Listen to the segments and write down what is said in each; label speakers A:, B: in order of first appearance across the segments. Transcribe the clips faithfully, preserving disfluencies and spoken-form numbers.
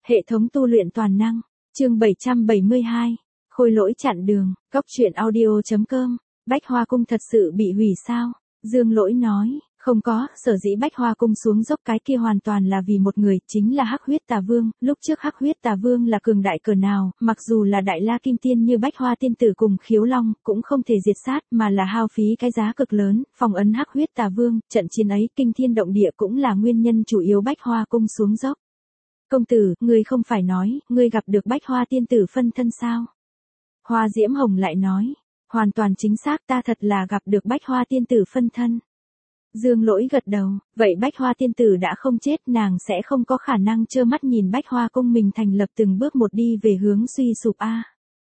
A: Hệ thống tu luyện toàn năng, chương bảy trăm bảy mươi hai, khôi lỗi chặn đường, cóc truyện audio chấm com, Bách Hoa Cung thật sự bị hủy sao? Dương Lỗi nói, không có, sở dĩ Bách Hoa Cung xuống dốc cái kia hoàn toàn là vì một người, chính là Hắc Huyết Tà Vương. Lúc trước Hắc Huyết Tà Vương là cường đại cỡ nào, mặc dù là đại la kim tiên như Bách Hoa tiên tử cùng Khiếu Long, cũng không thể diệt sát, mà là hao phí cái giá cực lớn, phong ấn Hắc Huyết Tà Vương. Trận chiến ấy kinh thiên động địa cũng là nguyên nhân chủ yếu Bách Hoa Cung xuống dốc. Công tử, ngươi không phải nói, ngươi gặp được Bách Hoa tiên tử phân thân sao? Hoa Diễm Hồng lại nói, hoàn toàn chính xác, ta thật là gặp được Bách Hoa tiên tử phân thân. Dương Lỗi gật đầu, vậy Bách Hoa tiên tử đã không chết, nàng sẽ không có khả năng trơ mắt nhìn Bách Hoa Cung mình thành lập từng bước một đi về hướng suy sụp a.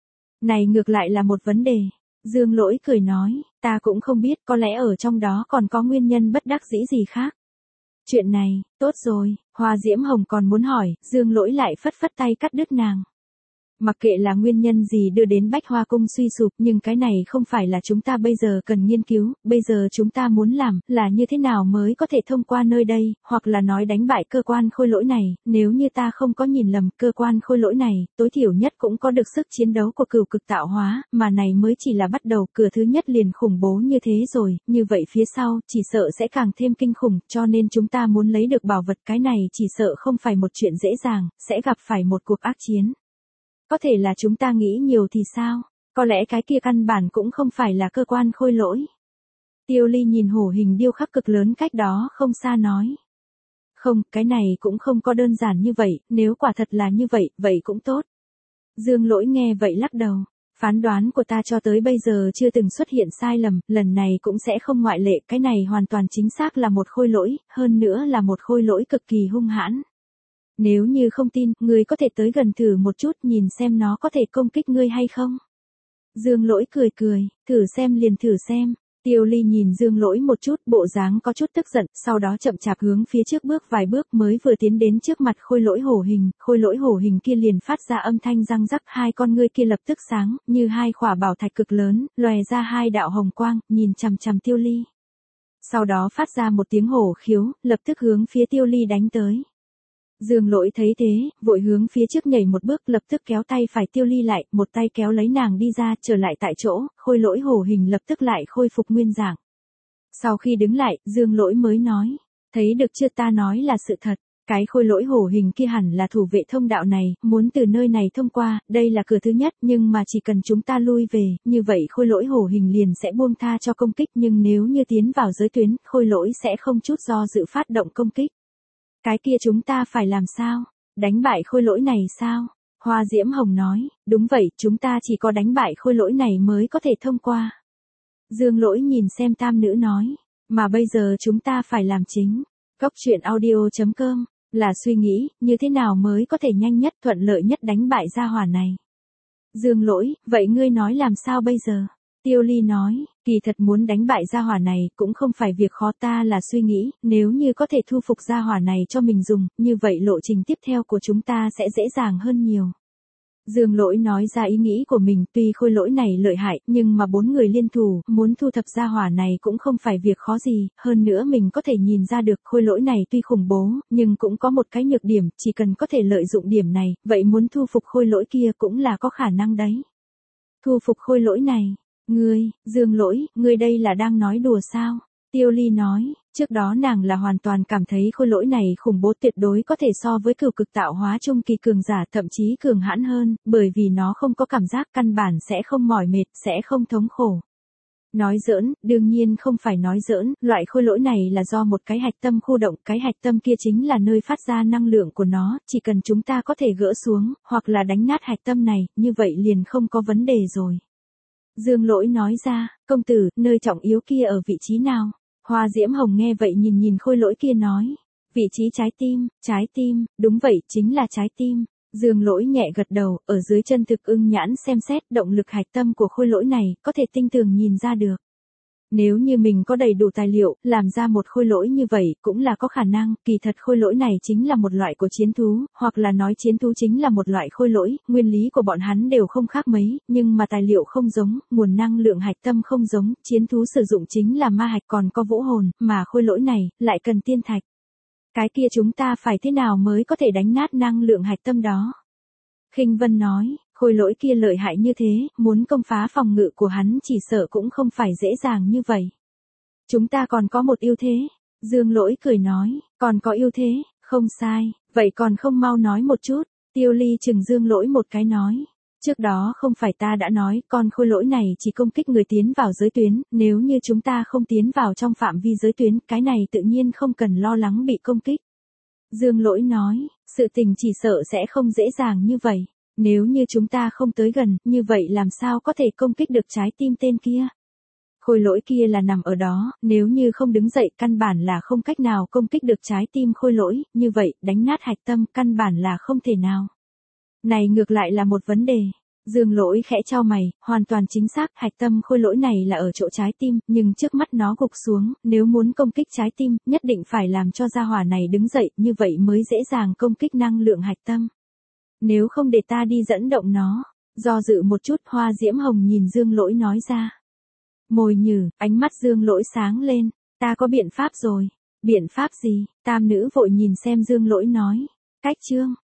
A: Này ngược lại là một vấn đề. Dương Lỗi cười nói, ta cũng không biết, có lẽ ở trong đó còn có nguyên nhân bất đắc dĩ gì khác. Chuyện này, tốt rồi, Hoa Diễm Hồng còn muốn hỏi, Dương Lỗi lại phất phất tay cắt đứt nàng. Mặc kệ là nguyên nhân gì đưa đến Bách Hoa Cung suy sụp, nhưng cái này không phải là chúng ta bây giờ cần nghiên cứu, bây giờ chúng ta muốn làm, là như thế nào mới có thể thông qua nơi đây, hoặc là nói đánh bại cơ quan khôi lỗi này, nếu như ta không có nhìn lầm, cơ quan khôi lỗi này, tối thiểu nhất cũng có được sức chiến đấu của cửu cực tạo hóa, mà này mới chỉ là bắt đầu, cửa thứ nhất liền khủng bố như thế rồi, như vậy phía sau, chỉ sợ sẽ càng thêm kinh khủng, cho nên chúng ta muốn lấy được bảo vật, cái này chỉ sợ không phải một chuyện dễ dàng, sẽ gặp phải một cuộc ác chiến. Có thể là chúng ta nghĩ nhiều thì sao? Có lẽ cái kia căn bản cũng không phải là cơ quan khôi lỗi. Tiêu Ly nhìn hổ hình điêu khắc cực lớn cách đó không xa nói. Không, cái này cũng không có đơn giản như vậy, nếu quả thật là như vậy, vậy cũng tốt. Dương Lỗi nghe vậy lắc đầu. Phán đoán của ta cho tới bây giờ chưa từng xuất hiện sai lầm, lần này cũng sẽ không ngoại lệ, cái này hoàn toàn chính xác là một khôi lỗi, hơn nữa là một khôi lỗi cực kỳ hung hãn. Nếu như không tin, ngươi có thể tới gần thử một chút nhìn xem nó có thể công kích ngươi hay không. Dương Lỗi cười cười, thử xem liền thử xem. Tiêu Ly nhìn Dương Lỗi một chút, bộ dáng có chút tức giận, sau đó chậm chạp hướng phía trước bước vài bước mới vừa tiến đến trước mặt khôi lỗi hổ hình, khôi lỗi hổ hình kia liền phát ra âm thanh răng rắc, hai con ngươi kia lập tức sáng, như hai khỏa bảo thạch cực lớn, lòe ra hai đạo hồng quang, nhìn chằm chằm Tiêu Ly. Sau đó phát ra một tiếng hổ khiếu, lập tức hướng phía Tiêu Ly đánh tới. Dương Lỗi thấy thế, vội hướng phía trước nhảy một bước, lập tức kéo tay phải Tiêu Ly lại, một tay kéo lấy nàng đi ra, trở lại tại chỗ, khôi lỗi hổ hình lập tức lại khôi phục nguyên dạng. Sau khi đứng lại, Dương Lỗi mới nói, thấy được chưa, ta nói là sự thật, cái khôi lỗi hổ hình kia hẳn là thủ vệ thông đạo này, muốn từ nơi này thông qua, đây là cửa thứ nhất, nhưng mà chỉ cần chúng ta lui về, như vậy khôi lỗi hổ hình liền sẽ buông tha cho công kích, nhưng nếu như tiến vào giới tuyến, khôi lỗi sẽ không chút do dự phát động công kích. Cái kia chúng ta phải làm sao? Đánh bại khôi lỗi này sao? Hoa Diễm Hồng nói, đúng vậy, chúng ta chỉ có đánh bại khôi lỗi này mới có thể thông qua. Dương Lỗi nhìn xem tam nữ nói, mà bây giờ chúng ta phải làm chính. Cóc truyện audio chấm com, là suy nghĩ, như thế nào mới có thể nhanh nhất thuận lợi nhất đánh bại gia hỏa này. Dương Lỗi, vậy ngươi nói làm sao bây giờ? Tiêu Ly nói, kỳ thật muốn đánh bại gia hỏa này cũng không phải việc khó, ta là suy nghĩ, nếu như có thể thu phục gia hỏa này cho mình dùng, như vậy lộ trình tiếp theo của chúng ta sẽ dễ dàng hơn nhiều. Dương Lỗi nói ra ý nghĩ của mình, tuy khôi lỗi này lợi hại, nhưng mà bốn người liên thủ, muốn thu thập gia hỏa này cũng không phải việc khó gì, hơn nữa mình có thể nhìn ra được khôi lỗi này tuy khủng bố, nhưng cũng có một cái nhược điểm, chỉ cần có thể lợi dụng điểm này, vậy muốn thu phục khôi lỗi kia cũng là có khả năng đấy. Thu phục khôi lỗi này. Ngươi, Dương Lỗi, ngươi đây là đang nói đùa sao? Tiêu Ly nói, trước đó nàng là hoàn toàn cảm thấy khôi lỗi này khủng bố, tuyệt đối có thể so với cửu cực tạo hóa trung kỳ cường giả, thậm chí cường hãn hơn, bởi vì nó không có cảm giác, căn bản sẽ không mỏi mệt, sẽ không thống khổ. Nói giỡn, đương nhiên không phải nói giỡn, loại khôi lỗi này là do một cái hạch tâm khu động, cái hạch tâm kia chính là nơi phát ra năng lượng của nó, chỉ cần chúng ta có thể gỡ xuống, hoặc là đánh nát hạch tâm này, như vậy liền không có vấn đề rồi. Dương Lỗi nói ra, công tử, nơi trọng yếu kia ở vị trí nào? Hoa Diễm Hồng nghe vậy nhìn nhìn khôi lỗi kia nói, vị trí trái tim, trái tim, đúng vậy, chính là trái tim. Dương Lỗi nhẹ gật đầu, ở dưới chân thực ưng nhãn xem xét động lực hạch tâm của khôi lỗi này, có thể tinh tường nhìn ra được. Nếu như mình có đầy đủ tài liệu, làm ra một khôi lỗi như vậy, cũng là có khả năng, kỳ thật khôi lỗi này chính là một loại của chiến thú, hoặc là nói chiến thú chính là một loại khôi lỗi, nguyên lý của bọn hắn đều không khác mấy, nhưng mà tài liệu không giống, nguồn năng lượng hạch tâm không giống, chiến thú sử dụng chính là ma hạch còn có vũ hồn, mà khôi lỗi này, lại cần tiên thạch. Cái kia chúng ta phải thế nào mới có thể đánh nát năng lượng hạch tâm đó? Khinh Vân nói, khôi lỗi kia lợi hại như thế, muốn công phá phòng ngự của hắn chỉ sợ cũng không phải dễ dàng như vậy. Chúng ta còn có một ưu thế. Dương Lỗi cười nói, còn có ưu thế, không sai, vậy còn không mau nói một chút. Tiêu Ly chừng Dương Lỗi một cái nói. Trước đó không phải ta đã nói, con khôi lỗi này chỉ công kích người tiến vào giới tuyến, nếu như chúng ta không tiến vào trong phạm vi giới tuyến, cái này tự nhiên không cần lo lắng bị công kích. Dương Lỗi nói, sự tình chỉ sợ sẽ không dễ dàng như vậy. Nếu như chúng ta không tới gần, như vậy làm sao có thể công kích được trái tim tên kia? Khôi lỗi kia là nằm ở đó, nếu như không đứng dậy căn bản là không cách nào công kích được trái tim khôi lỗi, như vậy, đánh nát hạch tâm căn bản là không thể nào. Này ngược lại là một vấn đề. Dương Lỗi khẽ chau mày, hoàn toàn chính xác, hạch tâm khôi lỗi này là ở chỗ trái tim, nhưng trước mắt nó gục xuống, nếu muốn công kích trái tim, nhất định phải làm cho gia hỏa này đứng dậy, như vậy mới dễ dàng công kích năng lượng hạch tâm. Nếu không để ta đi dẫn động nó, do dự một chút, Hoa Diễm Hồng nhìn Dương Lỗi nói ra. Mồi nhử, ánh mắt Dương Lỗi sáng lên, ta có biện pháp rồi. Biện pháp gì? Tam nữ vội nhìn xem Dương Lỗi nói. Cách chương,